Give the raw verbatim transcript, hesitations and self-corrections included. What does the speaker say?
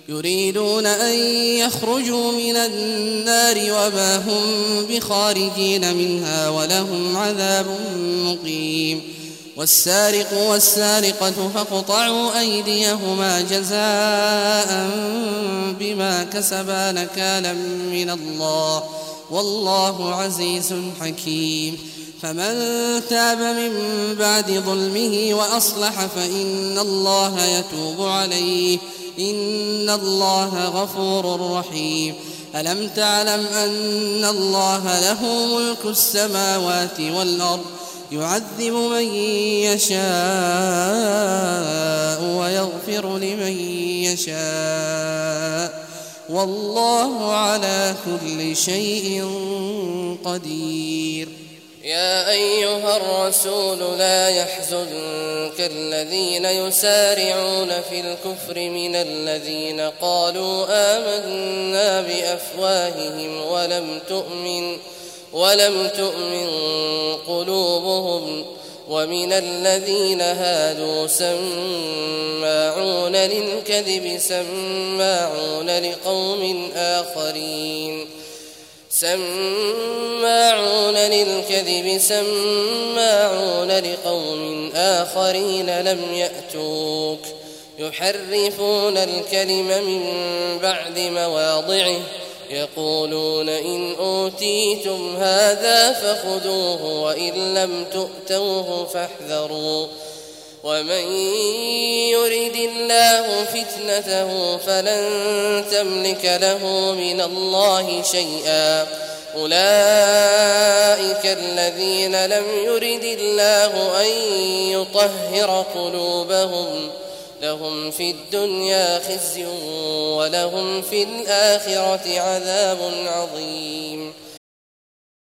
يريدون أن يخرجوا من النار وما هم بخارجين منها ولهم عذاب مقيم. والسارق والسارقة فاقطعوا أيديهما جزاء بما كسبا نكالا من الله والله عزيز حكيم. فمن تاب من بعد ظلمه وأصلح فإن الله يتوب عليه إن الله غفور رحيم. ألم تعلم أن الله له ملك السماوات والأرض يعذب من يشاء ويغفر لمن يشاء والله على كل شيء قدير. يا أيها الرسول لا يحزنك الذين يسارعون في الكفر من الذين قالوا آمنا بأفواههم ولم تؤمن ولم تؤمن قلوبهم ومن الذين هادوا سماعون للكذب سماعون لقوم آخرين سماعون للكذب سماعون لقوم آخرين لم يأتوك يحرفون الكلم من بعد مواضعه يقولون إن أوتيتم هذا فخذوه وإن لم تؤتوه فاحذروا ومن يرد الله فتنته فلن تملك له من الله شيئا أولئك الذين لم يرد الله أن يطهر قلوبهم لهم في الدنيا خزي ولهم في الآخرة عذاب عظيم.